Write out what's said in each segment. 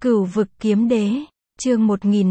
Cửu vực kiếm đế, chương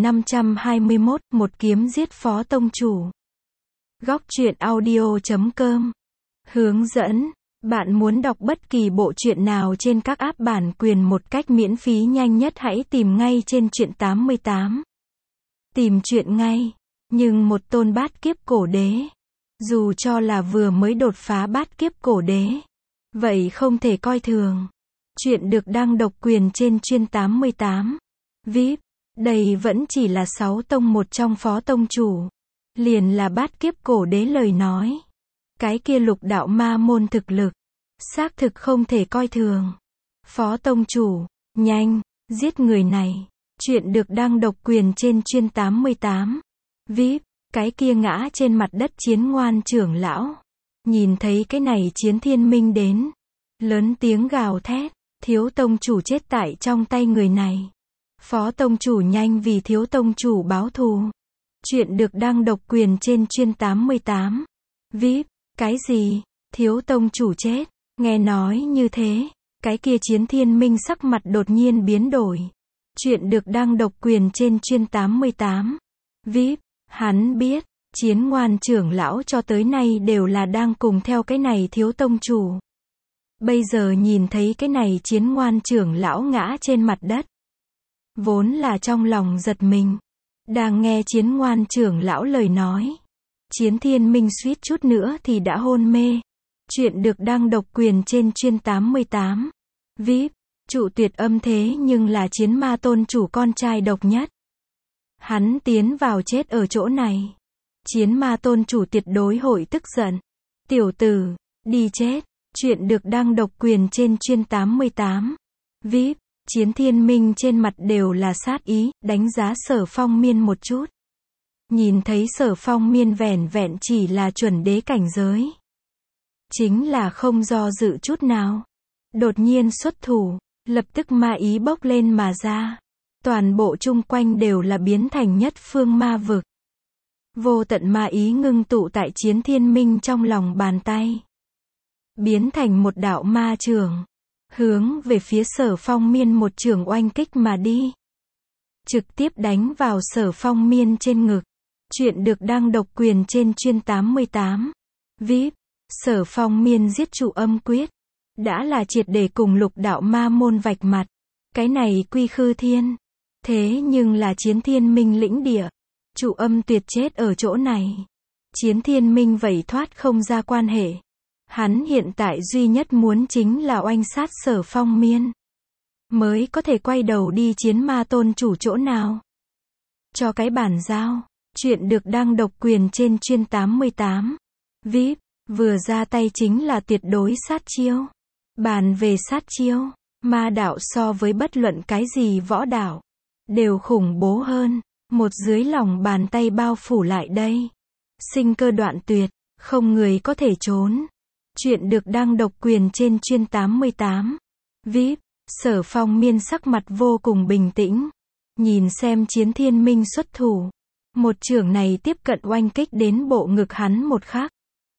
1521, một kiếm giết phó tông chủ. Góc truyện audio.com. Hướng dẫn, bạn muốn đọc bất kỳ bộ truyện nào trên các app bản quyền một cách miễn phí nhanh nhất hãy tìm ngay trên truyện 88. Tìm truyện ngay, nhưng một tôn bát kiếp cổ đế, dù cho là vừa mới đột phá bát kiếp cổ đế, vậy không thể coi thường. Chuyện được đăng độc quyền trên chuyên 88. VIP, đây vẫn chỉ là 6 tông một trong phó tông chủ. Liền là bát kiếp cổ đế lời nói. Cái kia lục đạo ma môn thực lực, xác thực không thể coi thường. Phó tông chủ, nhanh, giết người này. Chuyện được đăng độc quyền trên chuyên 88. VIP, cái kia ngã trên mặt đất Chiến Ngoan trưởng lão. Nhìn thấy cái này Chiến Thiên Minh đến, lớn tiếng gào thét. Thiếu tông chủ chết tại trong tay người này. Phó tông chủ nhanh vì thiếu tông chủ báo thù. Chuyện được đăng độc quyền trên chuyên 88. VIP, cái gì? Thiếu tông chủ chết. Nghe nói như thế, cái kia Chiến Thiên Minh sắc mặt đột nhiên biến đổi. Chuyện được đăng độc quyền trên chuyên 88. VIP, hắn biết, Chiến Ngoan trưởng lão cho tới nay đều là đang cùng theo cái này thiếu tông chủ. Bây giờ nhìn thấy cái này Chiến Ngoan trưởng lão ngã trên mặt đất, vốn là trong lòng giật mình. Đang nghe Chiến Ngoan trưởng lão lời nói, Chiến Thiên Minh suýt chút nữa thì đã hôn mê. Chuyện được đăng độc quyền trên chuyên 88. VIP, trụ tuyệt âm thế nhưng là Chiến Ma tôn chủ con trai độc nhất. Hắn tiến vào chết ở chỗ này. Chiến Ma tôn chủ tuyệt đối hội tức giận. Tiểu tử, đi chết. Chuyện được đăng độc quyền trên chuyên 88. VIP, Chiến Thiên Minh trên mặt đều là sát ý, đánh giá Sở Phong Miên một chút. Nhìn thấy Sở Phong Miên vẻn vẹn chỉ là chuẩn đế cảnh giới. Chính là không do dự chút nào. Đột nhiên xuất thủ, lập tức ma ý bốc lên mà ra. Toàn bộ chung quanh đều là biến thành nhất phương ma vực. Vô tận ma ý ngưng tụ tại Chiến Thiên Minh trong lòng bàn tay. Biến thành một đạo ma trường, hướng về phía Sở Phong Miên một trường oanh kích mà đi. Trực tiếp đánh vào Sở Phong Miên trên ngực. Chuyện được đăng độc quyền trên chuyên 88. VIP, Sở Phong Miên giết trụ âm quyết, đã là triệt để cùng lục đạo ma môn vạch mặt. Cái này quy khư thiên, thế nhưng là Chiến Thiên Minh lĩnh địa. Trụ âm tuyệt chết ở chỗ này. Chiến Thiên Minh vậy thoát không ra quan hệ. Hắn hiện tại duy nhất muốn chính là oanh sát Sở Phong Miên, mới có thể quay đầu đi Chiến Ma tôn chủ chỗ nào. Cho cái bản giao. Chuyện được đăng độc quyền trên chuyên 88. VIP, vừa ra tay chính là tuyệt đối sát chiêu. Bàn về sát chiêu, ma đạo so với bất luận cái gì võ đạo đều khủng bố hơn. Một dưới lòng bàn tay bao phủ lại đây, sinh cơ đoạn tuyệt, không người có thể trốn. Chuyện được đăng độc quyền trên chuyên 88. VIP, Sở Phong Miên sắc mặt vô cùng bình tĩnh. Nhìn xem Chiến Thiên Minh xuất thủ. Một chưởng này tiếp cận oanh kích đến bộ ngực hắn một khắc.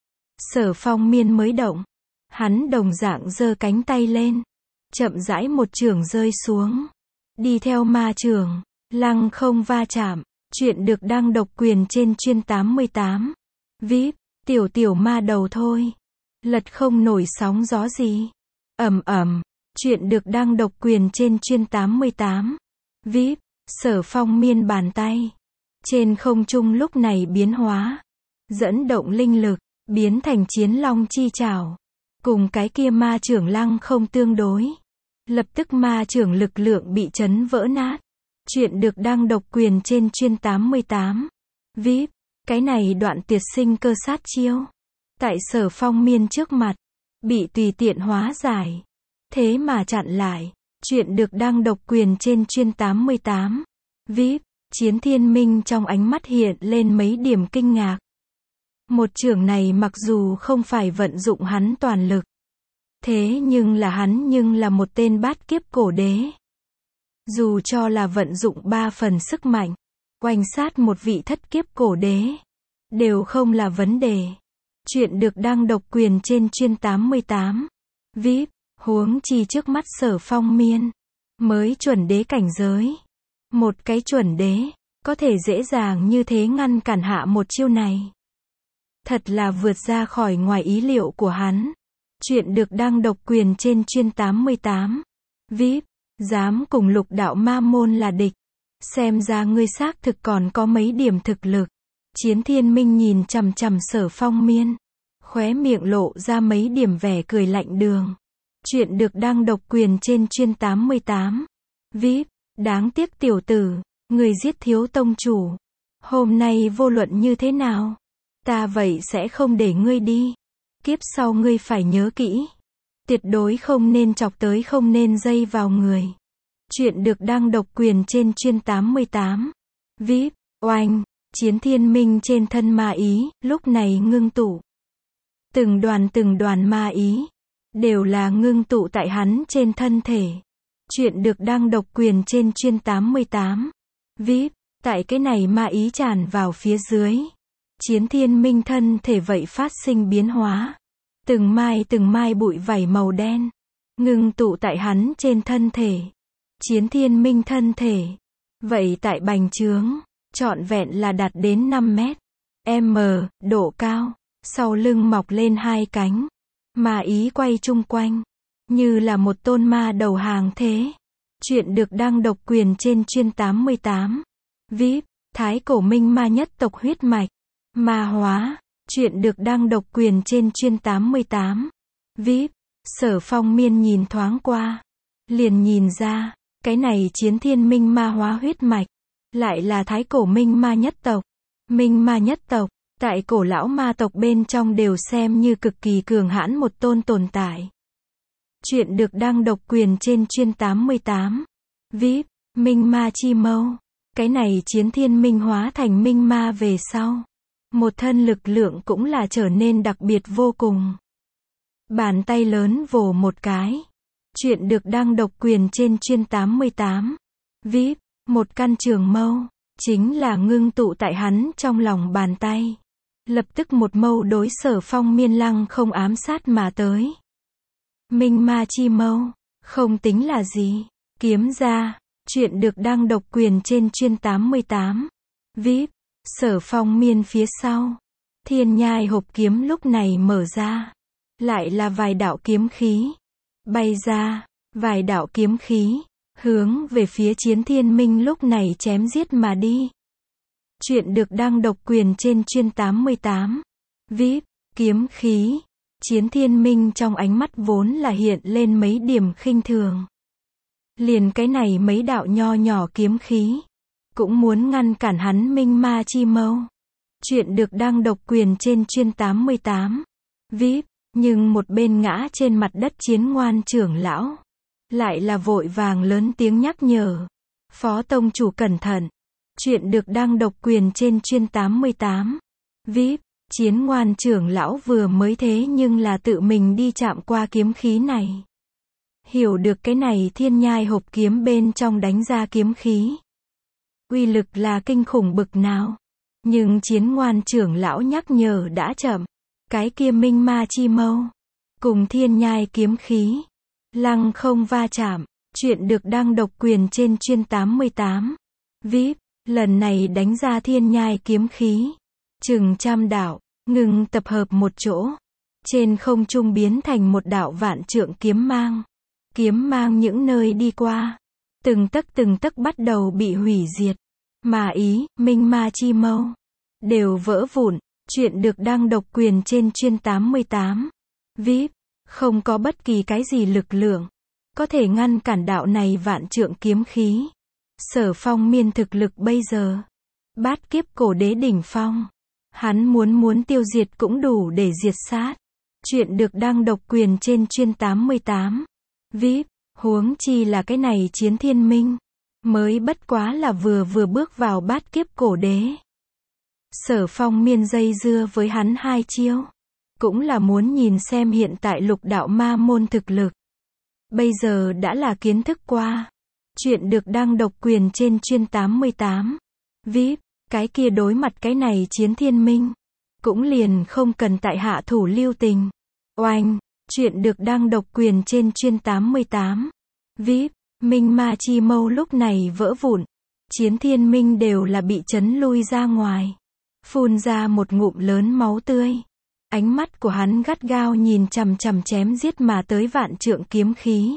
Sở Phong Miên mới động. Hắn đồng dạng giơ cánh tay lên. Chậm rãi một chưởng rơi xuống. Đi theo ma chưởng, lăng không va chạm. Chuyện được đăng độc quyền trên chuyên 88. VIP, tiểu ma đầu thôi. Lật không nổi sóng gió gì. Ầm ầm. Chuyện được đăng độc quyền trên chuyên 88. VIP, Sở Phong Miên bàn tay trên không trung lúc này biến hóa, dẫn động linh lực, biến thành Chiến Long chi trảo. Cùng cái kia ma trưởng lăng không tương đối. Lập tức ma trưởng lực lượng bị chấn vỡ nát. Chuyện được đăng độc quyền trên chuyên 88. VIP, cái này đoạn tuyệt sinh cơ sát chiêu. Tại Sở Phong Miên trước mặt, bị tùy tiện hóa giải. Thế mà chặn lại. Chuyện được đăng độc quyền trên chuyên 88. VIP, Chiến Thiên Minh trong ánh mắt hiện lên mấy điểm kinh ngạc. Một chưởng này mặc dù không phải vận dụng hắn toàn lực, thế nhưng là hắn nhưng là một tên bát kiếp cổ đế. Dù cho là vận dụng 3 phần sức mạnh, oanh sát một vị thất kiếp cổ đế, đều không là vấn đề. Chuyện được đăng độc quyền trên chuyên 88. VIP, huống chi trước mắt Sở Phong Miên. mới chuẩn đế cảnh giới. Một cái chuẩn đế, có thể dễ dàng như thế ngăn cản hạ một chiêu này. Thật là vượt ra khỏi ngoài ý liệu của hắn. Chuyện được đăng độc quyền trên chuyên 88. VIP, dám cùng Lục đạo ma môn là địch. Xem ra ngươi xác thực còn có mấy điểm thực lực. Chiến Thiên Minh nhìn chằm chằm Sở Phong Miên. Khóe miệng lộ ra mấy điểm vẻ cười lạnh đường. Chuyện được đăng độc quyền trên chuyên 88. VIP, đáng tiếc tiểu tử, người giết thiếu tông chủ. Hôm nay vô luận như thế nào, ta vậy sẽ không để ngươi đi. Kiếp sau ngươi phải nhớ kỹ. Tuyệt đối không nên chọc tới, không nên dây vào người. Chuyện được đăng độc quyền trên chuyên 88. VIP, oanh, Chiến Thiên Minh trên thân ma ý, lúc này ngưng tụ. Từng đoàn ma ý, đều là ngưng tụ tại hắn trên thân thể. Chuyện được đăng độc quyền trên chuyên 88. VIP, tại cái này ma ý tràn vào phía dưới. Chiến Thiên Minh thân thể vậy phát sinh biến hóa. Từng mai bụi vảy màu đen, ngưng tụ tại hắn trên thân thể. Chiến Thiên Minh thân thể, vậy tại bành trướng, trọn vẹn là đạt đến 5 mét. Độ cao, sau lưng mọc lên hai cánh. Ma ý quay chung quanh, như là một tôn ma đầu hàng thế. Chuyện được đăng độc quyền trên chuyên 88. VIP, thái cổ minh ma nhất tộc huyết mạch. Ma hóa, chuyện được đăng độc quyền trên chuyên 88. VIP, Sở Phong Miên nhìn thoáng qua, liền nhìn ra, cái này Chiến Thiên Minh ma hóa huyết mạch, lại là thái cổ minh ma nhất tộc. Minh ma nhất tộc, tại cổ lão ma tộc bên trong đều xem như cực kỳ cường hãn một tôn tồn tại. Chuyện được đăng độc quyền trên chuyên 88. VIP, Minh ma chi mâu. Cái này Chiến Thiên Minh hóa thành minh ma về sau, một thân lực lượng cũng là trở nên đặc biệt vô cùng. Bàn tay lớn vồ một cái. Chuyện được đăng độc quyền trên chuyên 88. VIP, một căn trường mâu, chính là ngưng tụ tại hắn trong lòng bàn tay. Lập tức một mâu đối Sở Phong Miên lăng không ám sát mà tới. Minh ma chi mâu, không tính là gì. Kiếm ra, chuyện được đăng độc quyền trên chuyên 88. VIP, Sở Phong Miên phía sau. Thiên nhai hộp kiếm lúc này mở ra. Lại là vài đạo kiếm khí. Bay ra, vài đạo kiếm khí, hướng về phía Chiến Thiên Minh lúc này chém giết mà đi. Chuyện được đăng độc quyền trên chuyên 88. VIP, kiếm khí. Chiến Thiên Minh trong ánh mắt vốn là hiện lên mấy điểm khinh thường. Liền cái này mấy đạo nho nhỏ kiếm khí, cũng muốn ngăn cản hắn minh ma chi mâu. Chuyện được đăng độc quyền trên chuyên 88. VIP, nhưng một bên ngã trên mặt đất Chiến Ngoan trưởng lão, lại là vội vàng lớn tiếng nhắc nhở. Phó tông chủ cẩn thận. Chuyện được đăng độc quyền trên chuyên 88. VIP, Chiến Ngoan trưởng lão vừa mới thế nhưng là tự mình đi chạm qua kiếm khí này. Hiểu được cái này thiên nhai hộp kiếm bên trong đánh ra kiếm khí, uy lực là kinh khủng bực nào. Nhưng Chiến Ngoan trưởng lão nhắc nhở đã chậm. Cái kia minh ma chi mâu, cùng thiên nhai kiếm khí, lăng không va chạm. Chuyện được đăng độc quyền trên chuyên 88. VIP, lần này đánh ra thiên nhai kiếm khí, chừng trăm đạo, ngừng tập hợp một chỗ. Trên không trung biến thành một đạo vạn trượng kiếm mang. Kiếm mang những nơi đi qua, từng tấc bắt đầu bị hủy diệt. Ma ý, minh ma chi mâu, đều vỡ vụn. Chuyện được đăng độc quyền trên chuyên 88. VIP, không có bất kỳ cái gì lực lượng có thể ngăn cản đạo này vạn trượng kiếm khí. Sở Phong Miên thực lực bây giờ, bát kiếp cổ đế đỉnh phong. Hắn muốn tiêu diệt cũng đủ để diệt sát. Chuyện được đăng độc quyền trên chuyên 88. VIP, huống chi là cái này Chiến Thiên Minh, mới bất quá là vừa bước vào bát kiếp cổ đế. Sở Phong Miên dây dưa với hắn hai chiêu, cũng là muốn nhìn xem hiện tại Lục đạo ma môn thực lực. Bây giờ đã là kiến thức qua. Chuyện được đăng độc quyền trên chuyên 88. VIP, cái kia đối mặt cái này Chiến Thiên Minh, cũng liền không cần tại hạ thủ lưu tình. Oanh, chuyện được đăng độc quyền trên chuyên 88. VIP, Minh ma chi mâu lúc này vỡ vụn. Chiến Thiên Minh đều là bị chấn lui ra ngoài. Phun ra một ngụm lớn máu tươi. Ánh mắt của hắn gắt gao nhìn chằm chằm chém giết mà tới vạn trượng kiếm khí.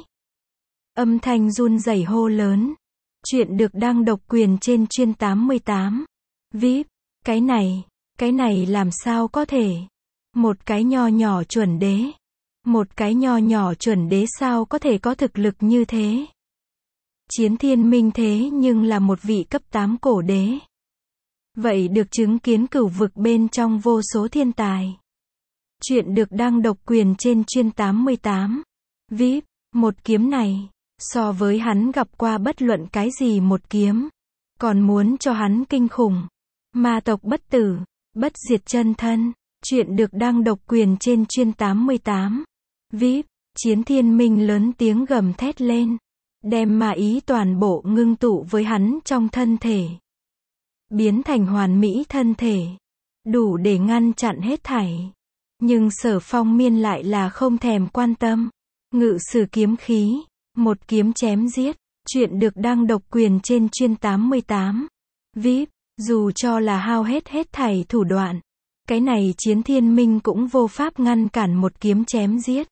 Âm thanh run rẩy hô lớn. Chuyện được đăng độc quyền trên chuyên 88. VIP, cái này làm sao có thể? Một cái nho nhỏ chuẩn đế. Một cái nho nhỏ chuẩn đế sao có thể có thực lực như thế? Chiến Thiên Minh thế nhưng là một vị cấp 8 cổ đế. Vậy được chứng kiến cửu vực bên trong vô số thiên tài. Chuyện được đăng độc quyền trên chuyên 88. VIP, một kiếm này, so với hắn gặp qua bất luận cái gì một kiếm, còn muốn cho hắn kinh khủng. Ma tộc bất tử, bất diệt chân thân. Chuyện được đăng độc quyền trên chuyên 88. VIP, Chiến Thiên Minh lớn tiếng gầm thét lên. Đem ma ý toàn bộ ngưng tụ với hắn trong thân thể. Biến thành hoàn mỹ thân thể. Đủ để ngăn chặn hết thảy. Nhưng Sở Phong Miên lại là không thèm quan tâm. Ngự sử kiếm khí. Một kiếm chém giết. Chuyện được đăng độc quyền trên chuyên 88. VIP, dù cho là hao hết thảy thủ đoạn. Cái này Chiến Thiên Minh cũng vô pháp ngăn cản một kiếm chém giết.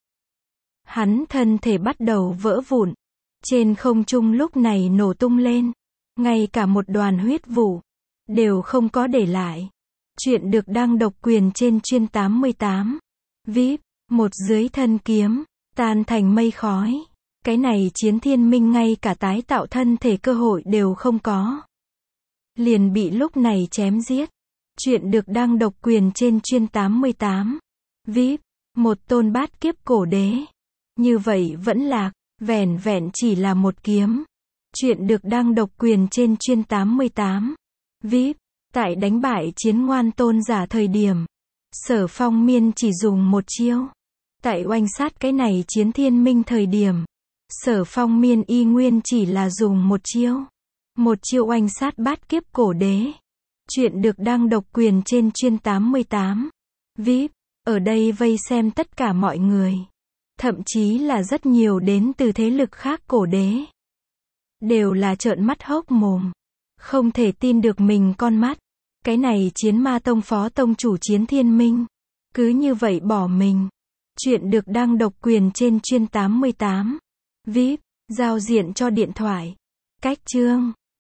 Hắn thân thể bắt đầu vỡ vụn. Trên không trung lúc này nổ tung lên. Ngay cả một đoàn huyết vụ đều không có để lại. Chuyện được đăng độc quyền trên chuyên 88. VIP, một dưới thân kiếm tan thành mây khói. Cái này Chiến Thiên Minh ngay cả tái tạo thân thể cơ hội đều không có. Liền bị lúc này chém giết. Chuyện được đăng độc quyền trên chuyên 88. VIP, một tôn bát kiếp cổ đế. Như vậy vẫn lạc, vẻn vẹn chỉ là một kiếm. Chuyện được đăng độc quyền trên chuyên 88. VIP, tại đánh bại Chiến Ngoan tôn giả thời điểm, Sở Phong Miên chỉ dùng một chiêu. Tại oanh sát cái này Chiến Thiên Minh thời điểm, Sở Phong Miên y nguyên chỉ là dùng một chiêu. Một chiêu oanh sát bát kiếp cổ đế. Chuyện được đăng độc quyền trên chuyên 88. VIP, ở đây vây xem tất cả mọi người. Thậm chí là rất nhiều đến từ thế lực khác cổ đế. Đều là trợn mắt hốc mồm. Không thể tin được mình con mắt. Cái này Chiến Ma Tông phó tông chủ Chiến Thiên Minh. Cứ như vậy bỏ mình. Chuyện được đăng độc quyền trên chuyên 88. VIP, giao diện cho điện thoại. Cách chương.